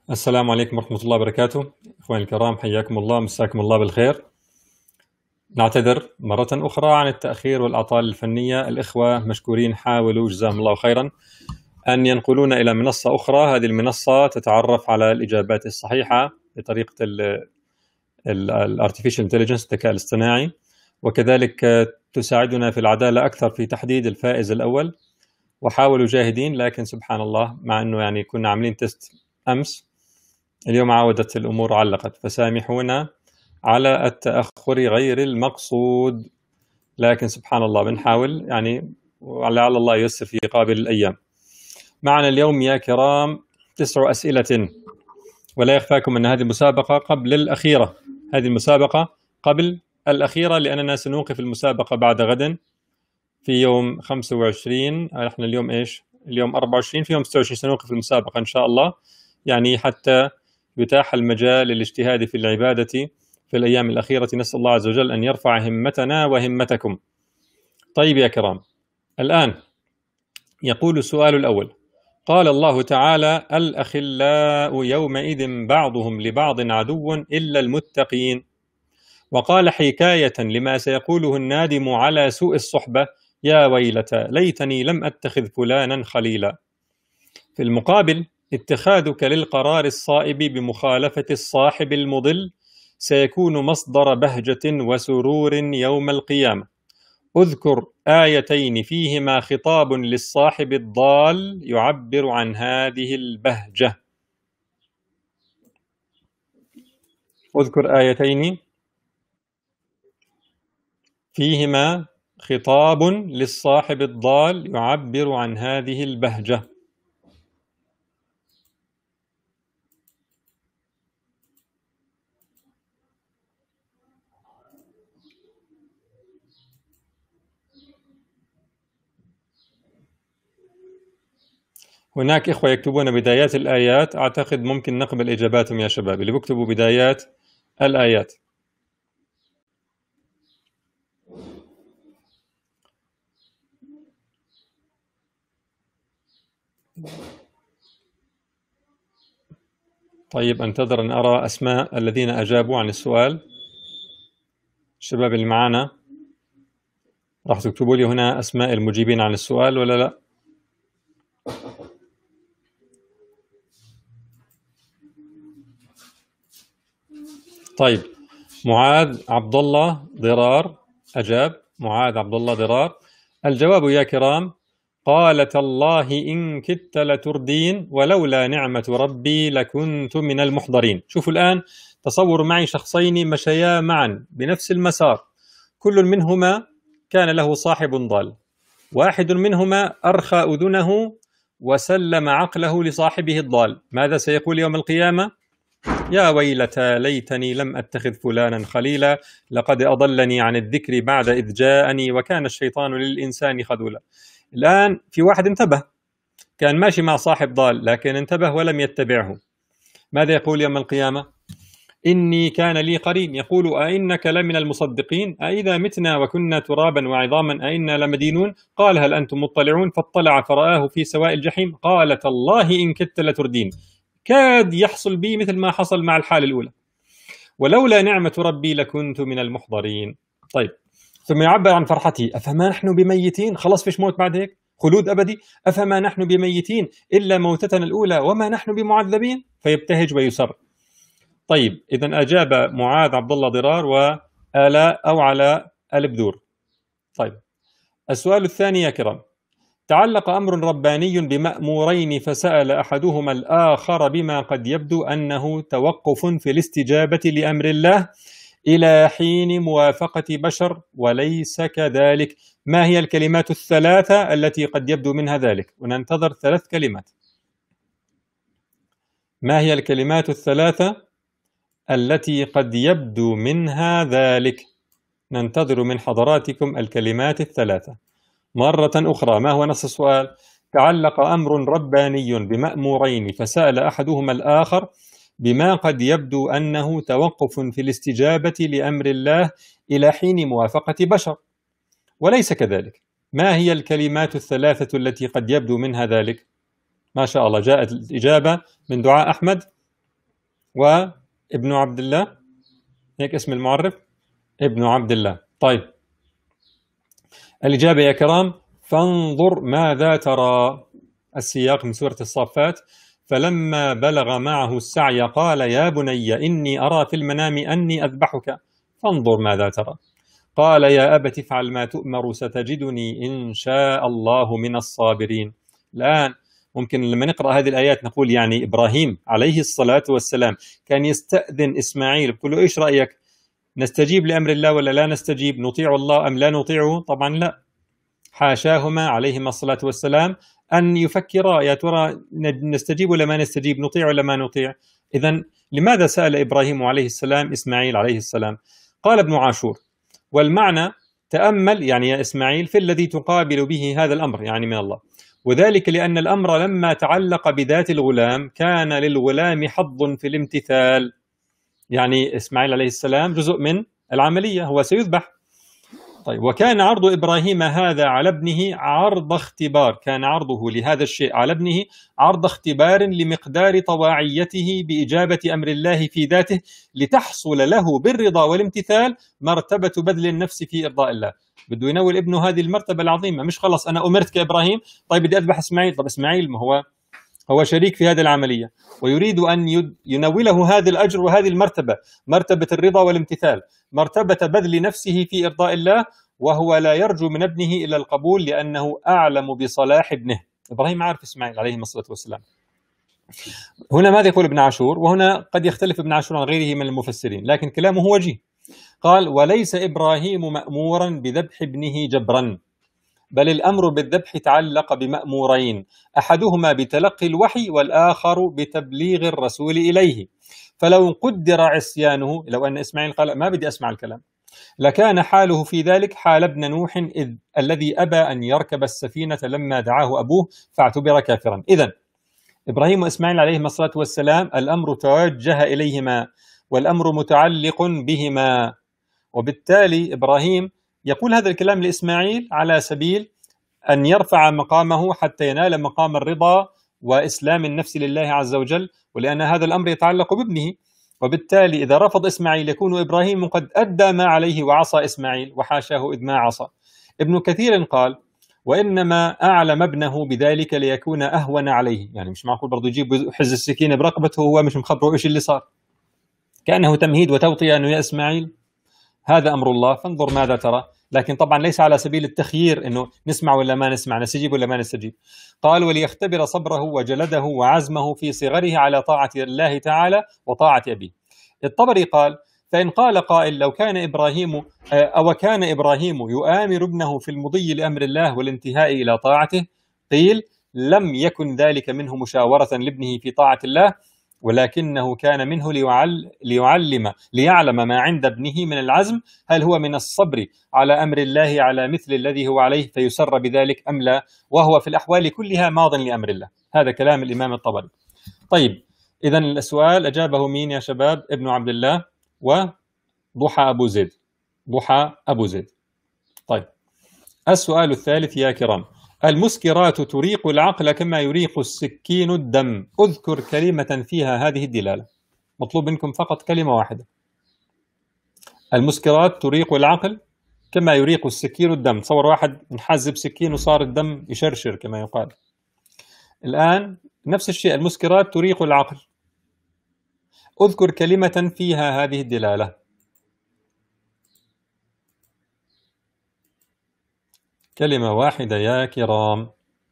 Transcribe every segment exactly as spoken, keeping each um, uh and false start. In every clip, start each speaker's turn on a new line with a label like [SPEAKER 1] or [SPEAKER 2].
[SPEAKER 1] السلام عليكم ورحمة الله وبركاته. إخواني الكرام، حياكم الله، مساكم الله بالخير. نعتذر مرة أخرى عن التأخير والأعطال الفنية. الإخوة مشكورين حاولوا جزاهم الله خيرا أن ينقلونا إلى منصة أخرى. هذه المنصة تتعرف على الإجابات الصحيحة بطريقة ال Artificial Intelligence، الذكاء الاصطناعي، وكذلك تساعدنا في العدالة أكثر في تحديد الفائز الأول. وحاولوا جاهدين، لكن سبحان الله، مع أنه يعني كنا عاملين تيست أمس، اليوم عاودت الأمور علقت، فسامحونا على التأخر غير المقصود، لكن سبحان الله بنحاول يعني، ولعل الله ييسر في قابل الأيام. معنا اليوم يا كرام تسع أسئلة، ولا يخفاكم أن هذه المسابقة قبل الأخيرة. هذه المسابقة قبل الأخيرة لأننا سنوقف المسابقة بعد غد في يوم خمسة وعشرين. احنا اليوم ايش؟ اليوم أربعة وعشرين، في يوم ستة وعشرين سنوقف المسابقة إن شاء الله، يعني حتى يتاح المجال للاجتهاد في العبادة في الأيام الأخيرة. نسأل الله عز وجل أن يرفع همتنا وهمتكم. طيب يا كرام، الآن يقول السؤال الأول: قال الله تعالى: الأخلاء يومئذ بعضهم لبعض عدو إلا المتقين. وقال حكاية لما سيقوله النادم على سوء الصحبة: يا ويلتى ليتني لم أتخذ فلانا خليلا. في المقابل، اتخاذك للقرار الصائب بمخالفة الصاحب المضل سيكون مصدر بهجة وسرور يوم القيامة. اذكر آيتين فيهما خطاب للصاحب الضال يعبر عن هذه البهجة. اذكر آيتين فيهما خطاب للصاحب الضال يعبر عن هذه البهجة. هناك إخوة يكتبون بدايات الآيات، أعتقد ممكن نقبل إجاباتهم يا شباب، اللي بيكتبوا بدايات الآيات. طيب، أنتظر أن أرى أسماء الذين أجابوا عن السؤال. الشباب اللي معانا راح تكتبوا لي هنا أسماء المجيبين عن السؤال ولا لا؟ طيب، معاذ عبد الله ضرار أجاب. معاذ عبد الله ضرار. الجواب يا كرام: قال تالله إن كدت لتردين ولولا نعمة ربي لكنت من المحضرين. شوفوا الآن، تصوروا معي شخصين مشيا معا بنفس المسار، كل منهما كان له صاحب ضال، واحد منهما أرخى أذنه وسلم عقله لصاحبه الضال. ماذا سيقول يوم القيامة؟ يا ويلتى ليتني لم أتخذ فلانا خليلا لقد أضلني عن الذكر بعد إذ جاءني وكان الشيطان للإنسان خذولا. الآن في واحد انتبه، كان ماشي مع صاحب ضال لكن انتبه ولم يتبعه. ماذا يقول يوم القيامة؟ إني كان لي قرين يقول أئنك لمن المصدقين أئذا متنا وكنا ترابا وعظاما أئنا لمدينون. قال هل أنتم مطلعون؟ فاطلع فرآه في سواء الجحيم قال تالله إن كدت لتردين. كاد يحصل بي مثل ما حصل مع الحالة الأولى، ولولا نعمة ربي لكنت من المحضرين. طيب، ثم يعبر عن فرحته: أفما نحن بميتين؟ خلاص فيش موت بعد هيك؟ خلود أبدي؟ أفما نحن بميتين إلا موتتنا الأولى وما نحن بمعذبين؟ فيبتهج ويسر. طيب، إذن أجاب معاذ عبد الله ضرار وآلاء أو علاء البذور. طيب، السؤال الثاني يا كرام: تعلق أمر رباني بمأمورين فسأل أحدهما الآخر بما قد يبدو أنه توقف في الاستجابة لأمر الله إلى حين موافقة بشر وليس كذلك. ما هي الكلمات الثلاثة التي قد يبدو منها ذلك؟ وننتظر ثلاث كلمات. ما هي الكلمات الثلاثة التي قد يبدو منها ذلك؟ ننتظر من حضراتكم الكلمات الثلاثة مرة أخرى. ما هو نص السؤال؟ تعلق أمر رباني بمأمورين فسأل أحدهما الآخر بما قد يبدو أنه توقف في الاستجابة لأمر الله إلى حين موافقة بشر وليس كذلك. ما هي الكلمات الثلاثة التي قد يبدو منها ذلك؟ ما شاء الله، جاءت الإجابة من دعاء أحمد وابن عبد الله، هيك اسم المعرف، ابن عبد الله. طيب الإجابة يا كرام: فانظر ماذا ترى. السياق من سورة الصافات: فلما بلغ معه السعي قال يا بني إني أرى في المنام أني أذبحك فانظر ماذا ترى. قال يا أبت افعل ما تؤمر ستجدني إن شاء الله من الصابرين. الآن ممكن لما نقرأ هذه الآيات نقول يعني إبراهيم عليه الصلاة والسلام كان يستأذن إسماعيل بقول له إيش رأيك، نستجيب لأمر الله ولا لا نستجيب، نطيع الله أم لا نطيعه؟ طبعا لا، حاشاهما عليهما الصلاة والسلام أن يفكرا يا ترى نستجيب ولا ما نستجيب، نطيع ولا ما نطيع. إذن لماذا سأل إبراهيم عليه السلام إسماعيل عليه السلام؟ قال ابن عاشور: والمعنى تأمل يعني يا إسماعيل في الذي تقابل به هذا الأمر يعني من الله، وذلك لأن الأمر لما تعلق بذات الغلام كان للغلام حظ في الامتثال. يعني إسماعيل عليه السلام جزء من العملية، هو سيذبح. طيب وكان عرض إبراهيم هذا على ابنه عرض اختبار، كان عرضه لهذا الشيء على ابنه عرض اختبار لمقدار طواعيته بإجابة أمر الله في ذاته لتحصل له بالرضا والامتثال مرتبة بذل النفس في إرضاء الله. بده ينول ابنه هذه المرتبة العظيمة، مش خلص أنا أمرت كإبراهيم طيب بدي أذبح إسماعيل. طب إسماعيل ما هو هو شريك في هذه العملية ويريد أن ينوله هذا الأجر وهذه المرتبة، مرتبة الرضا والامتثال، مرتبة بذل نفسه في إرضاء الله، وهو لا يرجو من ابنه إلا القبول لأنه أعلم بصلاح ابنه. إبراهيم عارف إسماعيل عليه الصلاة والسلام. هنا ماذا يقول ابن عاشور؟ وهنا قد يختلف ابن عاشور عن غيره من المفسرين لكن كلامه وجيه. قال: وليس إبراهيم مأمورا بذبح ابنه جبرا، بل الأمر بالذبح تعلق بمأمورين، أحدهما بتلقي الوحي والآخر بتبليغ الرسول إليه. فلو قدر عصيانه، لو أن إسماعيل قال ما بدي أسمع الكلام، لكان حاله في ذلك حال ابن نوح إذ الذي أبى أن يركب السفينة لما دعاه أبوه فاعتبر كافرا. إذن إبراهيم وإسماعيل عليهما الصلاة والسلام الأمر توجه إليهما والأمر متعلق بهما، وبالتالي إبراهيم يقول هذا الكلام لإسماعيل على سبيل أن يرفع مقامه حتى ينال مقام الرضا وإسلام النفس لله عز وجل، ولأن هذا الأمر يتعلق بابنه. وبالتالي إذا رفض إسماعيل يكون إبراهيم قد أدى ما عليه وعصى إسماعيل، وحاشاه إذ ما عصى. ابن كثير قال: وإنما أعلم ابنه بذلك ليكون أهون عليه، يعني مش معقول برضو يجيب حز السكينة برقبته وهو مش مخبره إيش اللي صار، كأنه تمهيد وتوطية أنه يا إسماعيل هذا أمر الله فانظر ماذا ترى، لكن طبعا ليس على سبيل التخيير أنه نسمع ولا ما نسمع، نستجيب ولا ما نستجيب. قال: وليختبر صبره وجلده وعزمه في صغره على طاعة الله تعالى وطاعة أبيه. الطبري قال: فإن قال قائل لو كان إبراهيم أو كان إبراهيم يؤامر ابنه في المضي لأمر الله والانتهاء إلى طاعته، قيل لم يكن ذلك منه مشاورة لابنه في طاعة الله، ولكنه كان منه ليعل ليعلم ليعلم ما عند ابنه من العزم، هل هو من الصبر على أمر الله على مثل الذي هو عليه فيسر بذلك أم لا، وهو في الأحوال كلها ماض لأمر الله. هذا كلام الإمام الطبري. طيب إذن السؤال أجابه مين يا شباب؟ ابن عبد الله وضحى أبو زيد. ضحى أبو زيد. طيب السؤال الثالث يا كرام: المسكرات تريق العقل كما يريق السكين الدم، اذكر كلمة فيها هذه الدلالة. مطلوب منكم فقط كلمة واحدة. المسكرات تريق العقل كما يريق السكين الدم. تصور واحد نحزب سكين وصار الدم يشرشر كما يقال. الآن نفس الشيء، المسكرات تريق العقل، اذكر كلمة فيها هذه الدلالة. كلمة واحدة يا كرام.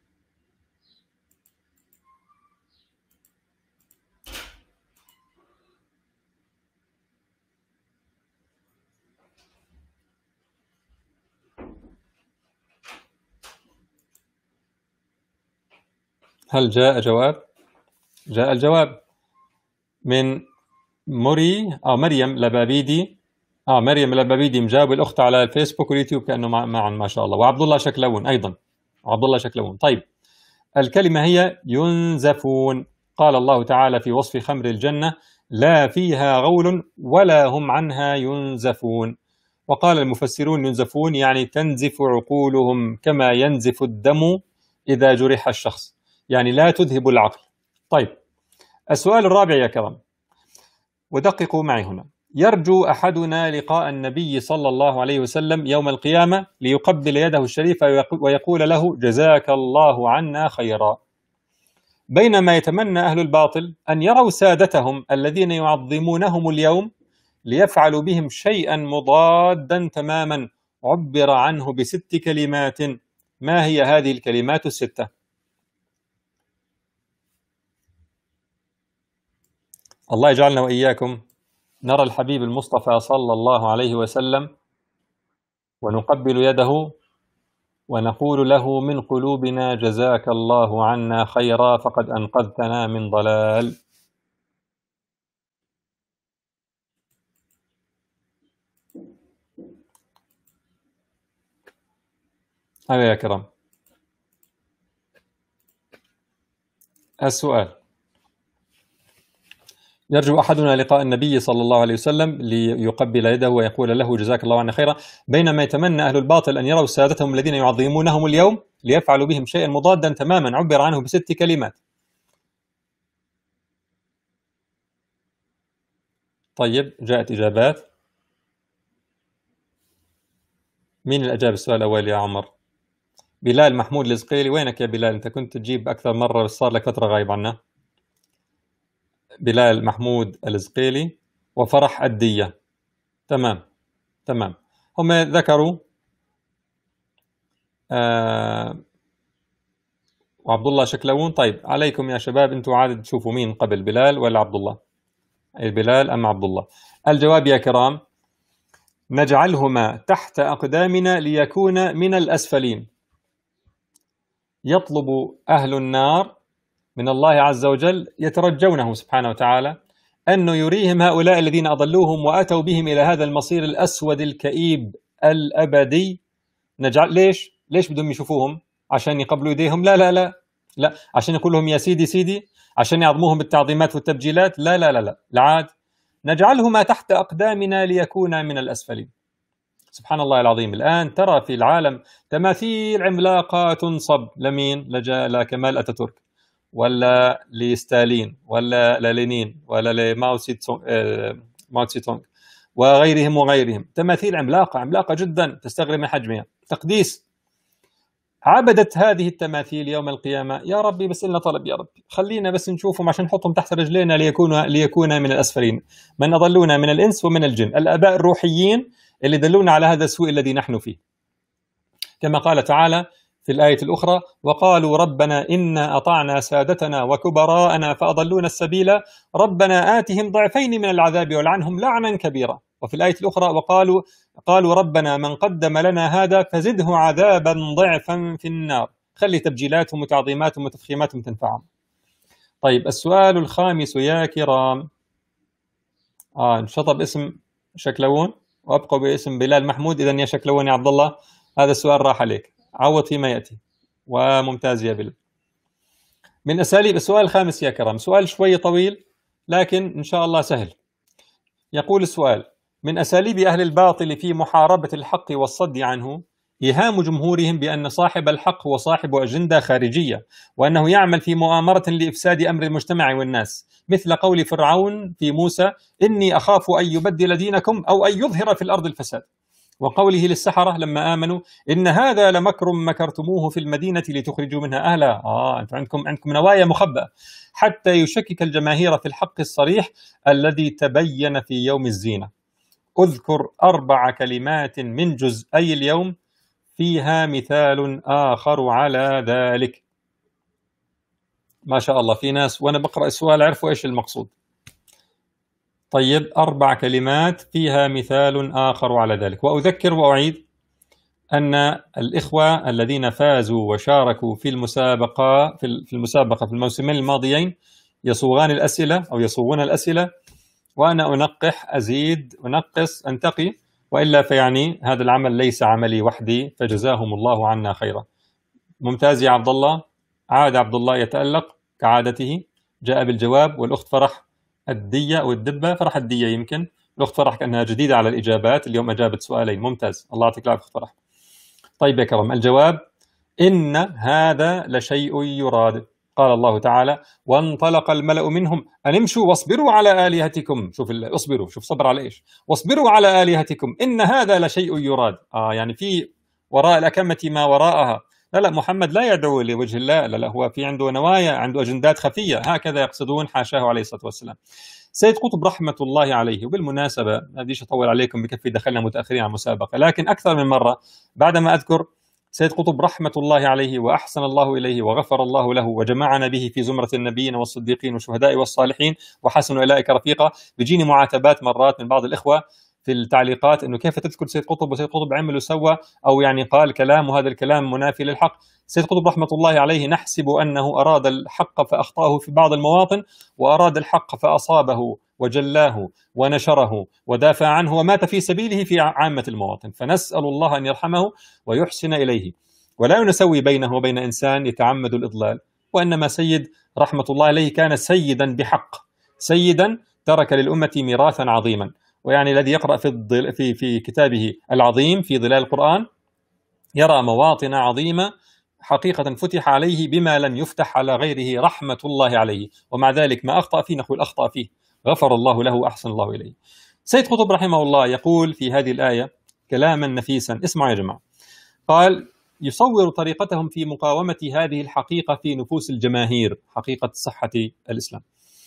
[SPEAKER 1] هل جاء جواب؟ جاء الجواب من مري أو مريم لبابيدي. آه مريم لبابيدي مجاوب الأخت على الفيسبوك واليوتيوب كأنه معا ما شاء الله، وعبد الله شكلون أيضا. عبد الله شكلون. طيب الكلمة هي ينزفون. قال الله تعالى في وصف خمر الجنة: لا فيها غول ولا هم عنها ينزفون. وقال المفسرون ينزفون يعني تنزف عقولهم كما ينزف الدم إذا جرح الشخص، يعني لا تذهب العقل. طيب السؤال الرابع يا كرام: ودققوا معي هنا. يرجو أحدنا لقاء النبي صلى الله عليه وسلم يوم القيامة ليقبل يده الشريفة ويقول له جزاك الله عنا خيرا، بينما يتمنى أهل الباطل أن يروا سادتهم الذين يعظمونهم اليوم ليفعلوا بهم شيئا مضادا تماما عبر عنه بست كلمات. ما هي هذه الكلمات الستة؟ الله يجعلنا وإياكم نرى الحبيب المصطفى صلى الله عليه وسلم ونقبل يده ونقول له من قلوبنا جزاك الله عنا خيرا فقد أنقذتنا من ضلال. أيها يا كرام، السؤال: يرجو أحدنا لقاء النبي صلى الله عليه وسلم ليقبل يده ويقول له جزاك الله عنا خيرا، بينما يتمنى أهل الباطل أن يروا سادتهم الذين يعظمونهم اليوم ليفعلوا بهم شيئا مضادا تماما عبر عنه بست كلمات. طيب، جاءت إجابات. مين اللي أجاب السؤال الأول يا عمر؟ بلال محمود الزقيلي. وينك يا بلال؟ أنت كنت تجيب أكثر مرة بس صار لك فترة غايب عنا. بلال محمود الزقيلي وفرح الدية. تمام تمام، هم ذكروا آه وعبد الله شكلون. طيب، عليكم يا شباب، انتم عاد تشوفوا مين قبل، بلال ولا عبد الله؟ أي بلال أم عبد الله؟ الجواب يا كرام: نجعلهما تحت أقدامنا ليكون من الأسفلين. يطلب أهل النار من الله عز وجل، يترجونه سبحانه وتعالى أنه يريهم هؤلاء الذين أضلوهم وأتوا بهم إلى هذا المصير الأسود الكئيب الأبدي. نجعل ليش؟ ليش بدهم يشوفوهم؟ عشان يقبلوا يديهم؟ لا لا لا لا. عشان يقول لهم يا سيدي سيدي؟ عشان يعظموهم بالتعظيمات والتبجيلات؟ لا لا لا لا العاد. نجعلهما تحت أقدامنا ليكونا من الأسفلين. سبحان الله العظيم. الآن ترى في العالم تماثيل عملاقة تنصب لمين؟ لكمال أتاتورك، ولا لستالين، ولا للينين، ولا لماو سي تونغ وغيرهم وغيرهم. تماثيل عملاقة عملاقة جدا تستغرب من حجمها. تقديس. عبدت هذه التماثيل يوم القيامة: يا ربي بس لنا طلب، يا ربي خلينا بس نشوفهم عشان نحطهم تحت رجلينا ليكونوا ليكونا من الأسفلين، من أضلونا من الإنس ومن الجن، الآباء الروحيين اللي دلونا على هذا السوء الذي نحن فيه. كما قال تعالى في الآية الأخرى: وقالوا ربنا إنا أطعنا سادتنا وكبراءنا فأضلونا السبيل ربنا آتهم ضعفين من العذاب والعنهم لعنا كبيرا. وفي الآية الأخرى: وقالوا قالوا ربنا من قدم لنا هذا فزده عذابا ضعفا في النار. خلي تبجيلاتهم وتعظيماتهم وتفخيماتهم تنفعهم. طيب، السؤال الخامس يا كرام. آه انشطب اسم شكلون وأبقوا باسم بلال محمود. إذن يا شكلون يا عبد الله، هذا السؤال راح عليك، عوض فيما يأتي. وممتاز يا بلال. من أساليب السؤال الخامس يا كرام، سؤال شوي طويل لكن إن شاء الله سهل. يقول السؤال: من أساليب أهل الباطل في محاربة الحق والصد عنه إيهام جمهورهم بأن صاحب الحق هو صاحب أجندة خارجية، وأنه يعمل في مؤامرة لإفساد أمر المجتمع والناس، مثل قول فرعون في موسى: إني أخاف أن يبدل دينكم أو أن يظهر في الأرض الفساد. وقوله للسحرة لما آمنوا: إن هذا لمكر مكرتموه في المدينة لتخرجوا منها أهلها. آه أنتم عندكم عندكم نوايا مخبأة، حتى يشكك الجماهير في الحق الصريح الذي تبين في يوم الزينة. أذكر أربع كلمات من جزئي اليوم فيها مثال آخر على ذلك. ما شاء الله، في ناس وأنا بقرأ السؤال عرفوا إيش المقصود. طيب، أربع كلمات فيها مثال آخر على ذلك. وأذكر وأعيد أن الإخوة الذين فازوا وشاركوا في المسابقة في المسابقة في الموسمين الماضيين يصوغان الأسئلة أو يصوغون الأسئلة، وأنا أنقح أزيد أنقص أنتقي، وإلا فيعني هذا العمل ليس عملي وحدي، فجزاهم الله عنا خيرا. ممتاز يا عبد الله. عاد عبد الله يتألق كعادته، جاء بالجواب. والأخت فرح الدية أو الدبة، فرح الدية يمكن، الأخت فرح كأنها جديدة على الإجابات، اليوم أجابت سؤالين. ممتاز، الله يعطيك العافية أخت فرح. طيب يا كرم، الجواب: إن هذا لشيء يراد. قال الله تعالى: وانطلق الملأ منهم أن امشوا واصبروا على آلهتكم. شوف اصبروا، شوف صبر على إيش؟ واصبروا على آلهتكم إن هذا لشيء يراد. آه يعني في وراء الأكمة ما وراءها. لا لا، محمد لا يدعو لوجه الله، لا لا، هو في عنده نوايا، عنده أجندات خفية، هكذا يقصدون، حاشاه عليه الصلاة والسلام. سيد قطب رحمة الله عليه، وبالمناسبة ما بديش أطول عليكم بكفي دخلنا متأخرين على المسابقة، لكن أكثر من مرة بعدما أذكر سيد قطب رحمة الله عليه وأحسن الله إليه وغفر الله له وجمعنا به في زمرة النبيين والصديقين والشهداء والصالحين وحسن أولئك رفيقا، بيجيني معاتبات مرات من بعض الإخوة في التعليقات إنه كيف تذكر سيد قطب وسيد قطب عمل وسوى، أو يعني قال كلام وهذا الكلام منافي للحق. سيد قطب رحمة الله عليه نحسب أنه أراد الحق فأخطأه في بعض المواطن، وأراد الحق فأصابه وجلاه ونشره ودافع عنه ومات في سبيله في عامة المواطن، فنسأل الله أن يرحمه ويحسن إليه، ولا نسوي بينه وبين إنسان يتعمد الإضلال. وإنما سيد رحمة الله عليه كان سيدا بحق، سيدا ترك للأمة ميراثا عظيما. ويعني الذي يقرأ في, الضل في, في كتابه العظيم في ظلال القرآن يرى مواطن عظيمة حقيقة فتح عليه بما لم يفتح على غيره رحمة الله عليه، ومع ذلك ما أخطأ فيه نقول أخطأ فيه، غفر الله له وأحسن الله إليه. سيد قطب رحمه الله يقول في هذه الآية كلاما نفيسا، اسمعوا يا جماعة. قال: يصور طريقتهم في مقاومة هذه الحقيقة في نفوس الجماهير، حقيقة صحة الإسلام،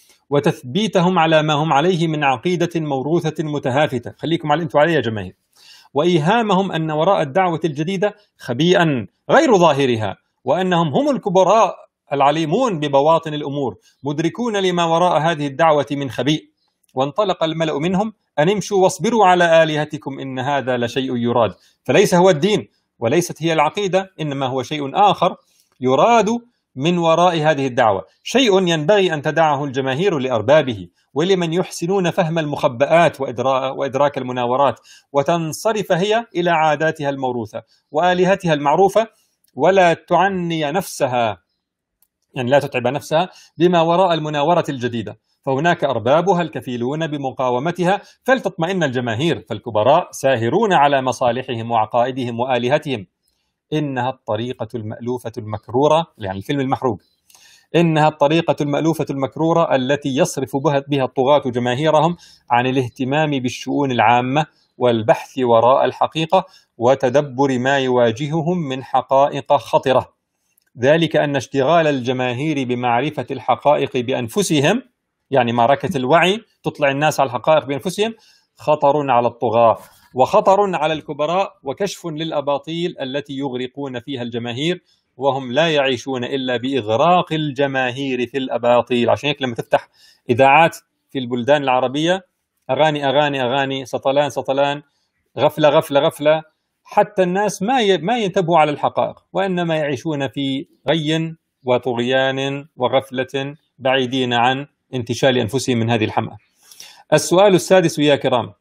[SPEAKER 1] وتثبيتهم على ما هم عليه من عقيدة موروثة متهافتة، خليكم على أنتم عليه يا جماهير، وإيهامهم أن وراء الدعوة الجديدة خبيئا غير ظاهرها، وأنهم هم الكبراء العليمون ببواطن الأمور، مدركون لما وراء هذه الدعوة من خبيء. وانطلق الملأ منهم أن امشوا واصبروا على آلهتكم إن هذا لشيء يراد. فليس هو الدين وليست هي العقيدة، إنما هو شيء آخر يراد من وراء هذه الدعوة، شيء ينبغي أن تدعه الجماهير لأربابه ولمن يحسنون فهم المخبآت وإدراك المناورات، وتنصرف هي إلى عاداتها الموروثة وآلهتها المعروفة، ولا تعني نفسها، يعني لا تتعب نفسها بما وراء المناورة الجديدة، فهناك أربابها الكفيلون بمقاومتها، فلتطمئن الجماهير، فالكبراء ساهرون على مصالحهم وعقائدهم وآلهتهم. إنها الطريقة المألوفة المكرورة، يعني الفيلم المحروق، إنها الطريقة المألوفة المكرورة التي يصرف بها الطغاة جماهيرهم عن الاهتمام بالشؤون العامة والبحث وراء الحقيقة وتدبر ما يواجههم من حقائق خطرة. ذلك أن اشتغال الجماهير بمعرفة الحقائق بأنفسهم، يعني معركة الوعي تطلع الناس على الحقائق بأنفسهم، خطر على الطغاة وخطر على الكبراء وكشف للأباطيل التي يغرقون فيها الجماهير، وهم لا يعيشون إلا بإغراق الجماهير في الأباطيل. عشان هيك لما تفتح إذاعات في البلدان العربية أغاني أغاني أغاني، سطلان سطلان، غفلة غفلة غفلة، حتى الناس ما ما ينتبهوا على الحقائق، وإنما يعيشون في غي وطغيان وغفلة بعيدين عن انتشال أنفسهم من هذه الحمأة. السؤال السادس يا كرام: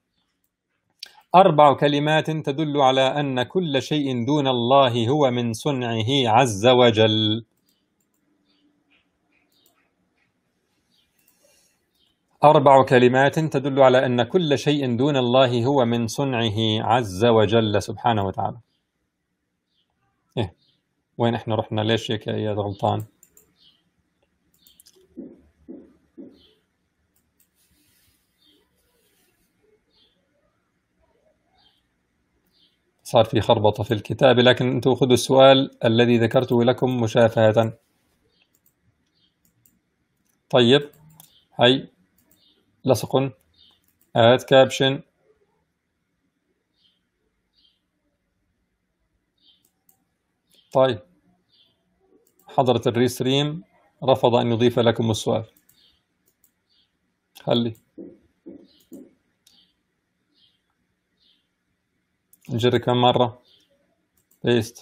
[SPEAKER 1] أربع كلمات تدل على أن كل شيء دون الله هو من صنعه عز وجل. أربع كلمات تدل على أن كل شيء دون الله هو من صنعه عز وجل سبحانه وتعالى. إيه وين إحنا رحنا؟ ليش هيك يا غلطان؟ صار في خربطة في الكتاب، لكن أنتم خذوا السؤال الذي ذكرته لكم مشافهة. طيب، هاي لصق، آد كابشن، طيب حضرة الريستريم رفض أن يضيف لكم السؤال. خلي نجرب كم مرة بيست،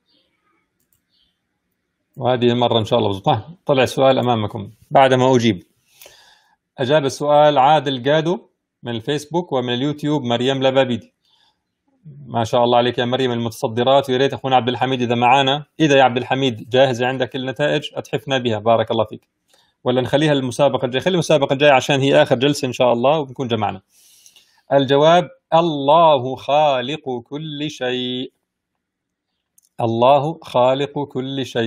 [SPEAKER 1] وهذه المرة إن شاء الله بزبط. طلع السؤال أمامكم بعدما أجيب. أجاب السؤال عادل جادو من الفيسبوك ومن اليوتيوب مريم لبابيدي. ما شاء الله عليك يا مريم، المتصدرات. ويا ريت أخونا عبد الحميد إذا معانا، إذا يا عبد الحميد جاهزة عندك النتائج أتحفنا بها، بارك الله فيك. ولا نخليها المسابقة الجاية؟ خلي المسابقة الجاية عشان هي آخر جلسة إن شاء الله ونكون جمعنا. الجواب: الله خالق كل شيء. الله خالق كل شيء،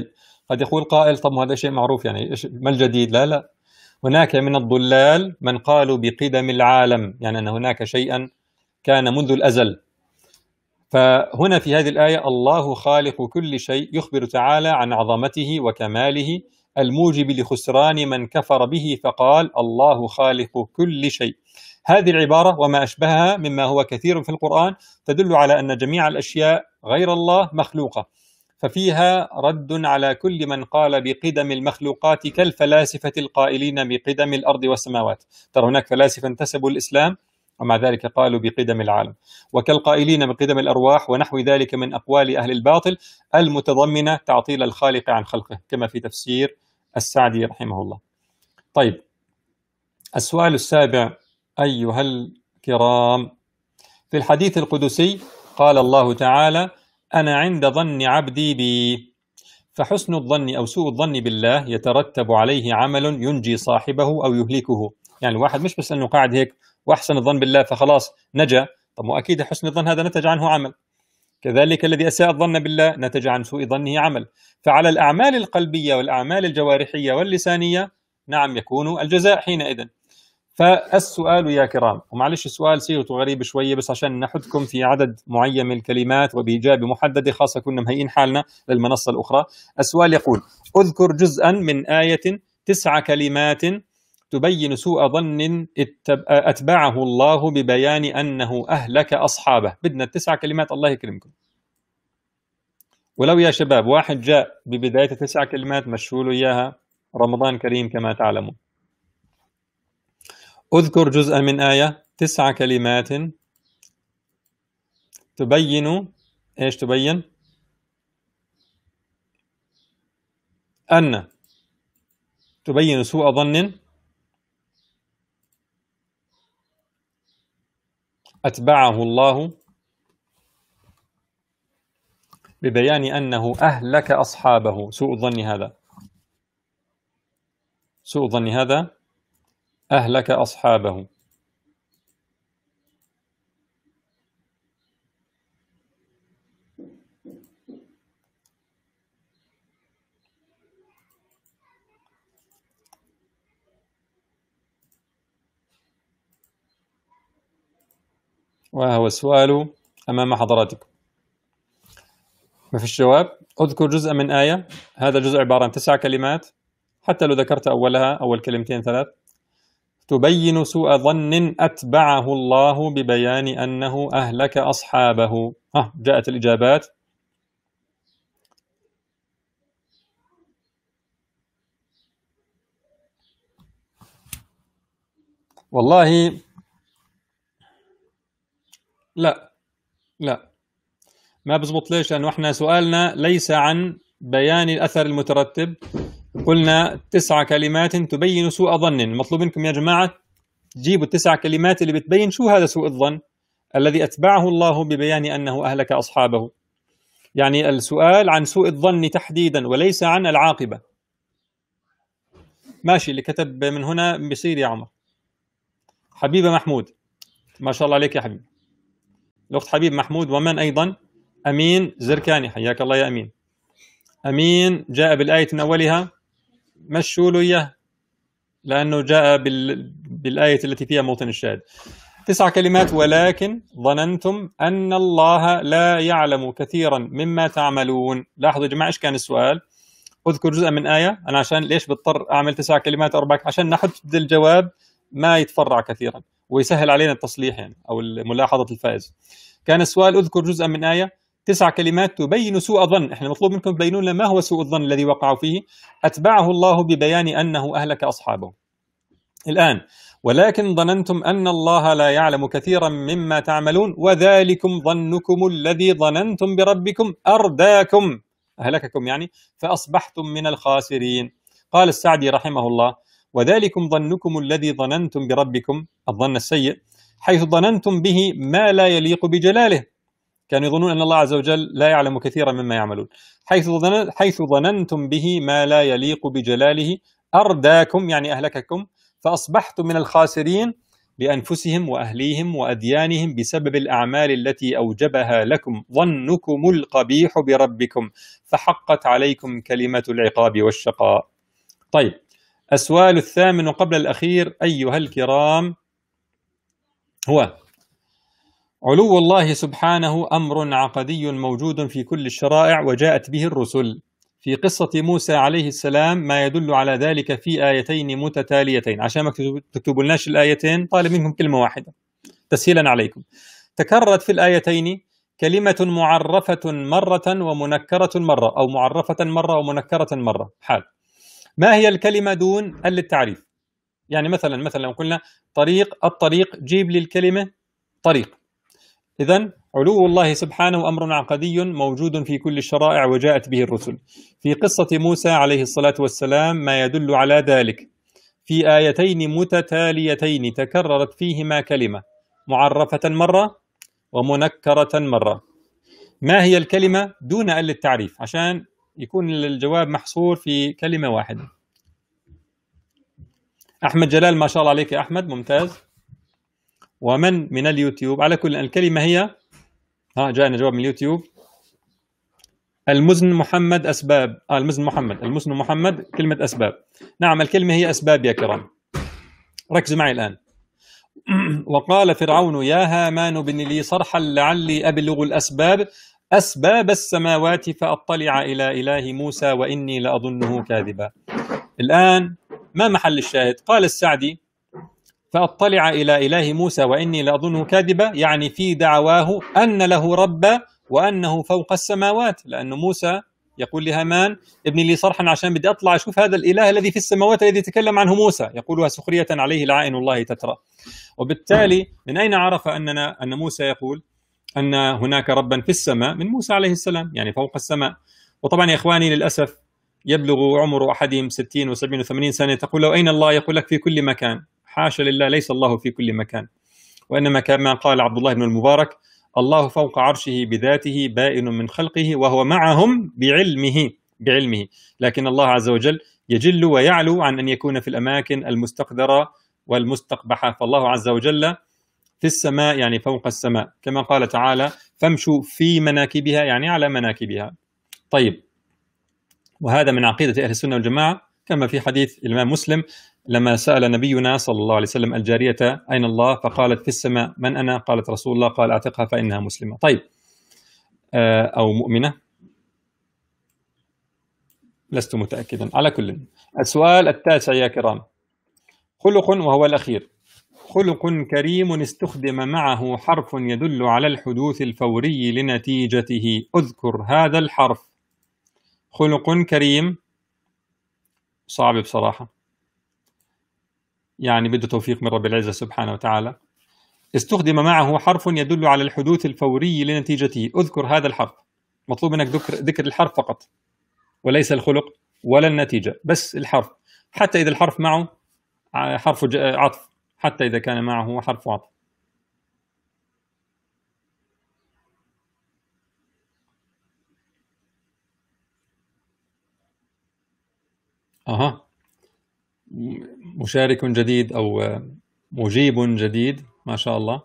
[SPEAKER 1] قد يقول قائل طب هذا شيء معروف، يعني ما الجديد؟ لا لا، هناك من الضلال من قالوا بقدم العالم، يعني أن هناك شيئا كان منذ الأزل. فهنا في هذه الآية الله خالق كل شيء، يخبر تعالى عن عظمته وكماله الموجب لخسران من كفر به، فقال الله خالق كل شيء. هذه العبارة وما أشبهها مما هو كثير في القرآن تدل على أن جميع الأشياء غير الله مخلوقة، ففيها رد على كل من قال بقدم المخلوقات كالفلاسفة القائلين بقدم الأرض والسماوات. ترى هناك فلاسفة انتسبوا الإسلام ومع ذلك قالوا بقدم العالم، وكالقائلين بقدم الأرواح ونحو ذلك من أقوال أهل الباطل المتضمنة تعطيل الخالق عن خلقه، كما في تفسير السعدي رحمه الله. طيب، السؤال السابع أيها الكرام، في الحديث القدسي قال الله تعالى: أنا عند ظن عبدي بي، فحسن الظن أو سوء الظن بالله يترتب عليه عمل ينجي صاحبه أو يهلكه. يعني الواحد مش بس أنه قاعد هيك وأحسن الظن بالله فخلاص نجا، طب وأكيد حسن الظن هذا نتج عنه عمل، كذلك الذي أساء الظن بالله نتج عن سوء ظنه عمل. فعلى الأعمال القلبية والأعمال الجوارحية واللسانية نعم يكون الجزاء حينئذ. فالسؤال يا كرام، ومعلش السؤال صيغته غريب شوية بس عشان نحدكم في عدد معين من الكلمات وبإجابة محددة، خاصة كنا مهيئين حالنا للمنصة الأخرى. السؤال يقول: اذكر جزءا من آية تسع كلمات تبين سوء ظن أتبعه الله ببيان أنه أهلك أصحابه. بدنا التسع كلمات، الله يكرمكم. ولو يا شباب واحد جاء ببداية تسع كلمات مشوا له إياها، رمضان كريم كما تعلمون. اذكر جزءا من آية تسع كلمات تبين ايش؟ تبين أن تبين سوء ظن أتبعه الله ببيان أنه أهلك أصحابه. سوء الظن هذا، سوء الظن هذا أهلك أصحابه. وهو السؤال أمام حضراتكم. ما في الجواب. اذكر جزءا من آية، هذا الجزء عبارة عن تسع كلمات، حتى لو ذكرت أولها أول كلمتين ثلاث، تبين سوء ظن أتبعه الله ببيان أنه أهلك أصحابه. ها جاءت الإجابات. والله لا لا ما بزبط. ليش؟ لأنه احنا سؤالنا ليس عن بيان الأثر المترتب، قلنا تسع كلمات تبين سوء ظن. المطلوب منكم يا جماعة تجيبوا التسع كلمات اللي بتبين شو هذا سوء الظن الذي أتبعه الله ببيان أنه أهلك أصحابه. يعني السؤال عن سوء الظن تحديدا وليس عن العاقبة. ماشي، اللي كتب من هنا بصير يا عمر. حبيبة محمود، ما شاء الله عليك يا حبيب. الأخت حبيب محمود، ومن أيضا أمين زركاني، حياك الله يا أمين. أمين جاء بالآية من أولها، مشوا له إياه لأنه جاء بال... بالآية التي فيها موطن الشاهد. تسع كلمات: ولكن ظننتم أن الله لا يعلم كثيرا مما تعملون. لاحظوا يا جماعة إيش كان السؤال؟ أذكر جزءا من آية. أنا عشان ليش بضطر أعمل تسع كلمات أربعة؟ عشان نحدد الجواب ما يتفرع كثيرا ويسهل علينا التصليح يعني أو ملاحظة الفائز. كان السؤال: اذكر جزءا من آية تسع كلمات تبين سوء ظن. احنا مطلوب منكم تبينون لنا ما هو سوء الظن الذي وقعوا فيه أتبعه الله ببيان أنه أهلك أصحابه. الآن: ولكن ظننتم أن الله لا يعلم كثيرا مما تعملون وذلكم ظنكم الذي ظننتم بربكم أرداكم، أهلككم يعني، فأصبحتم من الخاسرين. قال السعدي رحمه الله: وذلكم ظنكم الذي ظننتم بربكم، الظن السيء، حيث ظننتم به ما لا يليق بجلاله. كانوا يظنون أن الله عز وجل لا يعلم كثيرا مما يعملون. حيث ظن حيث ظننتم به ما لا يليق بجلاله أرداكم يعني أهلككم، فأصبحتم من الخاسرين لأنفسهم وأهليهم وأديانهم بسبب الأعمال التي أوجبها لكم ظنكم القبيح بربكم فحقت عليكم كلمة العقاب والشقاء. طيب، السؤال الثامن قبل الأخير أيها الكرام هو: علو الله سبحانه أمر عقدي موجود في كل الشرائع وجاءت به الرسل. في قصة موسى عليه السلام ما يدل على ذلك في آيتين متتاليتين. عشان ما تكتبوا لناش الآيتين، طالب منكم كلمة واحدة تسهيلا عليكم. تكررت في الآيتين كلمة معرفة مرة ومنكرة مرة، أو معرفة مرة ومنكرة مرة حال. ما هي الكلمة دون التعريف؟ يعني مثلا مثلا لو قلنا طريق، الطريق، جيب لي الكلمة طريق. إذن علو الله سبحانه أمر عقدي موجود في كل الشرائع وجاءت به الرسل. في قصة موسى عليه الصلاة والسلام ما يدل على ذلك في آيتين متتاليتين تكررت فيهما كلمة معرفة مرة ومنكرة مرة. ما هي الكلمة دون ال التعريف عشان يكون الجواب محصور في كلمة واحدة؟ أحمد جلال، ما شاء الله عليك يا أحمد، ممتاز. ومن من اليوتيوب؟ على كل الكلمة هي، ها جاءنا جواب من اليوتيوب. المزن محمد أسباب. آه المزن محمد المزن محمد كلمة أسباب. نعم، الكلمة هي أسباب يا كرام. ركزوا معي الآن. وقال فرعون يا هامان ابن لي صرحا لعلي أبلغ الأسباب أسباب السماوات فأطلع إلى إله موسى وإني لأظنه كاذبا. الآن ما محل الشاهد؟ قال السعدي فأطلع إلى إله موسى وإني لأظنه كاذبا، يعني في دعواه أن له رب وأنه فوق السماوات، لأن موسى يقول لهامان ابن لي صرحا عشان بدي أطلع أشوف هذا الإله الذي في السماوات الذي تكلم عنه موسى، يقولها سخرية عليه لعائن الله تترى. وبالتالي من أين عرف أننا أن موسى يقول أن هناك ربا في السماء؟ من موسى عليه السلام، يعني فوق السماء. وطبعا يا إخواني للأسف يبلغ عمر أحدهم ستين وسبعين وثمانين سنة، تقول له أين الله؟ يقول لك في كل مكان. حاشا لله، ليس الله في كل مكان، وإنما كما قال عبد الله بن المبارك الله فوق عرشه بذاته بائن من خلقه وهو معهم بعلمه بعلمه لكن الله عز وجل يجل ويعلو عن أن يكون في الأماكن المستقدرة والمستقبحة. فالله عز وجل في السماء يعني فوق السماء، كما قال تعالى فامشوا في مناكبها يعني على مناكبها. طيب، وهذا من عقيدة أهل السنة والجماعة، كما في حديث الإمام مسلم لما سأل نبينا صلى الله عليه وسلم الجارية أين الله؟ فقالت في السماء. من أنا؟ قالت رسول الله. قال اعتقها فإنها مسلمة. طيب، أو مؤمنة، لست متأكدا. على كل، السؤال التاسع يا كرام: خلق، وهو الأخير، خلق كريم استخدم معه حرف يدل على الحدوث الفوري لنتيجته، اذكر هذا الحرف. خلق كريم صعب بصراحة، يعني بده توفيق من رب العزة سبحانه وتعالى. استخدم معه حرف يدل على الحدوث الفوري لنتيجته، اذكر هذا الحرف. مطلوب منك ذكر ذكر الحرف فقط، وليس الخلق ولا النتيجة، بس الحرف. حتى إذا الحرف معه حرف عطف، حتى إذا كان معه حرف عطف. أها، مشارك جديد أو مجيب جديد، ما شاء الله.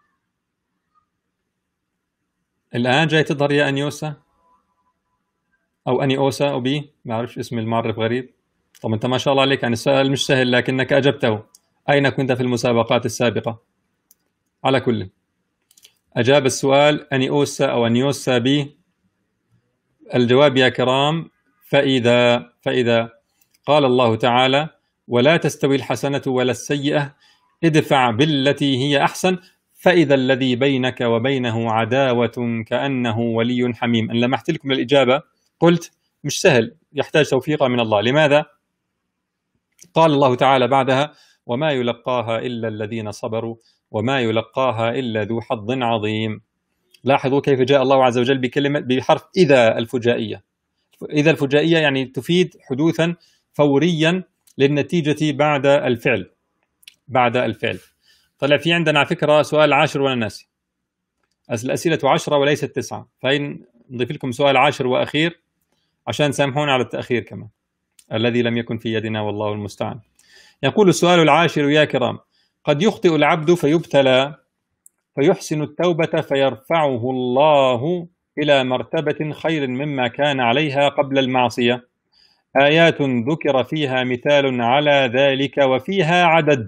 [SPEAKER 1] الآن جاي تظهر يا أنيوسا أو أنيوسا أو بي، ما أعرفش اسم المعرف غريب. طب أنت ما شاء الله عليك، يعني السؤال مش سهل لكنك أجبته. أين كنت في المسابقات السابقة؟ على كل، أجاب السؤال أنيوسا أو أنيوسا بي. الجواب يا كرام فإذا فإذا قال الله تعالى ولا تستوي الحسنة ولا السيئة ادفع بالتي هي أحسن فإذا الذي بينك وبينه عداوة كأنه ولي حميم. أن لمحت لكم الإجابة قلت مش سهل، يحتاج توفيقا من الله. لماذا؟ قال الله تعالى بعدها وما يلقاها إلا الذين صبروا وما يلقاها إلا ذو حظ عظيم. لاحظوا كيف جاء الله عز وجل بكلمة بحرف إذا الفجائية. إذا الفجائية يعني تفيد حدوثا فوريا للنتيجة بعد الفعل بعد الفعل. طلع في عندنا على فكرة سؤال عاشر وأنا ناسي. الأسئلة عشرة وليست تسعة، فإن نضيف لكم سؤال عاشر وأخير عشان سامحونا على التأخير كمان الذي لم يكن في يدنا، والله المستعان. يقول السؤال العاشر يا كرام: قد يخطئ العبد فيبتلى فيحسن التوبة فيرفعه الله إلى مرتبة خير مما كان عليها قبل المعصية. آيات ذكر فيها مثال على ذلك وفيها عدد.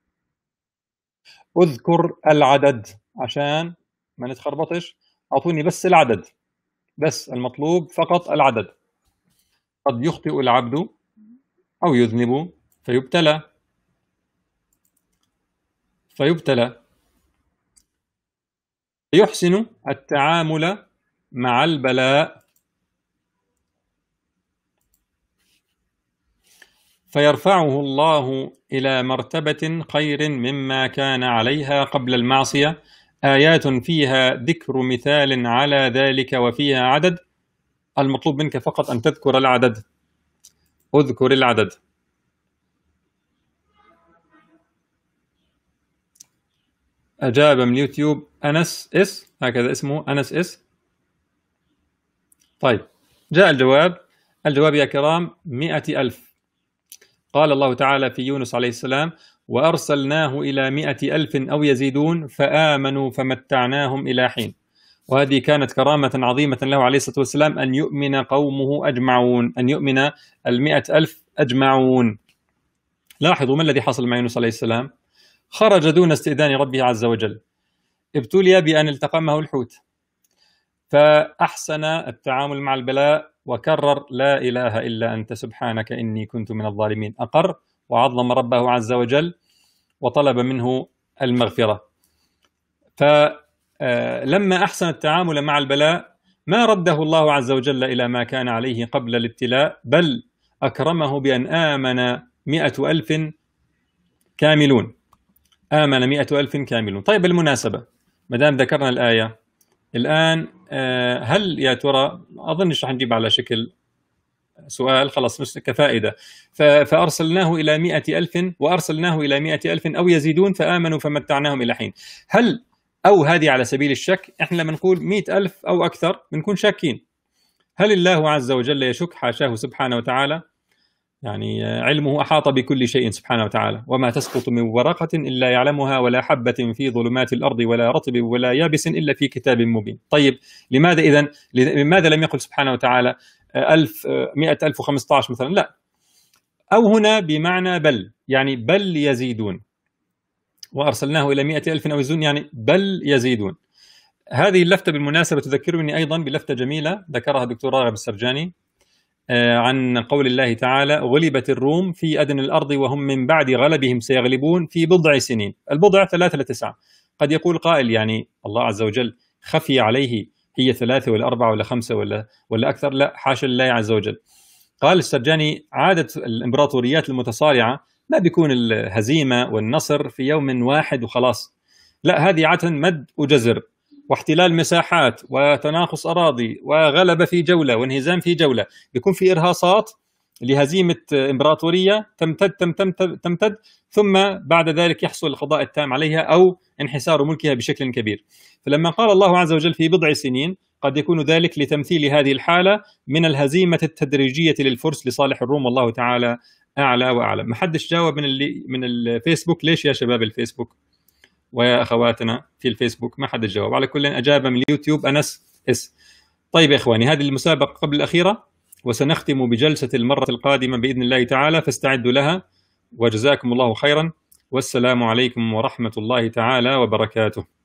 [SPEAKER 1] اذكر العدد عشان ما نتخربطش، أعطوني بس العدد، بس المطلوب فقط العدد. قد يخطئ العبد أو يذنب فيبتلى فيبتلى يحسن التعامل مع البلاء فيرفعه الله إلى مرتبة خير مما كان عليها قبل المعصية. آيات فيها ذكر مثال على ذلك وفيها عدد. المطلوب منك فقط أن تذكر العدد. اذكر العدد. أجاب من اليوتيوب أنس إس، هكذا اسمه أنس إس. طيب جاء الجواب. الجواب يا كرام مئة ألف. قال الله تعالى في يونس عليه السلام: وأرسلناه إلى مئة ألف أو يزيدون فآمنوا فمتعناهم إلى حين. وهذه كانت كرامة عظيمة له عليه الصلاة والسلام أن يؤمن قومه أجمعون، أن يؤمن المئة ألف أجمعون. لاحظوا ما الذي حصل مع يونس عليه السلام. خرج دون استئذان ربه عز وجل، ابتلي بأن التقمه الحوت، فأحسن التعامل مع البلاء وكرر لا إله إلا أنت سبحانك إني كنت من الظالمين. أقر وعظم ربه عز وجل وطلب منه المغفرة. فلما أحسن التعامل مع البلاء ما رده الله عز وجل إلى ما كان عليه قبل الابتلاء، بل أكرمه بأن آمن مئة ألف كاملون. آمن مئة ألف كاملون. طيب بالمناسبة مدام ذكرنا الآية الآن، هل يا ترى، أظنش رح نجيب على شكل سؤال، خلاص كفائدة. فأرسلناه إلى مئة ألف وأرسلناه إلى مئة ألف أو يزيدون فآمنوا فمتعناهم إلى حين. هل أو هذه على سبيل الشك، إحنا لما نقول مئة ألف أو أكثر بنكون شاكين. هل الله عز وجل يشك؟ حاشاه سبحانه وتعالى. يعني علمه أحاط بكل شيء سبحانه وتعالى. وما تسقط من ورقة إلا يعلمها ولا حبة في ظلمات الأرض ولا رطب ولا يابس إلا في كتاب مبين. طيب لماذا إذن لماذا لم يقل سبحانه وتعالى ألف مئة ألف وخمسة عشر مثلا؟ لا، أو هنا بمعنى بل، يعني بل يزيدون. وأرسلناه إلى مئة ألف أو يزيدون يعني بل يزيدون. هذه اللفتة بالمناسبة تذكرني أيضا بلفتة جميلة ذكرها الدكتور راغب السرجاني عن قول الله تعالى: غلبت الروم في أدنى الأرض وهم من بعد غلبهم سيغلبون في بضع سنين. البضع ثلاثة لتسعة. قد يقول قائل يعني الله عز وجل خفي عليه هي ثلاثة ولا أربعة ولا خمسة ولا ولا أكثر. لا، حاشا لله عز وجل. قال السرجاني: عادة الإمبراطوريات المتصارعة ما بيكون الهزيمة والنصر في يوم واحد وخلاص. لا، هذه عادة مد وجزر واحتلال مساحات وتناقص أراضي وغلبة في جولة وانهزام في جولة. بيكون في إرهاصات لهزيمة إمبراطورية تمتد تمتد تمتد ثم بعد ذلك يحصل القضاء التام عليها أو انحسار ملكها بشكل كبير. فلما قال الله عز وجل في بضع سنين قد يكون ذلك لتمثيل هذه الحالة من الهزيمة التدريجية للفرس لصالح الروم، والله تعالى أعلى وأعلم. ما حدش جاوب من اللي من الفيسبوك. ليش يا شباب الفيسبوك ويا أخواتنا في الفيسبوك ما حد جاوب؟ على كل أجاب من اليوتيوب أنس إس. طيب يا إخواني، هذه المسابقة قبل الأخيرة وسنختم بجلسة المرة القادمة بإذن الله تعالى، فاستعدوا لها. وجزاكم الله خيرا، والسلام عليكم ورحمة الله تعالى وبركاته.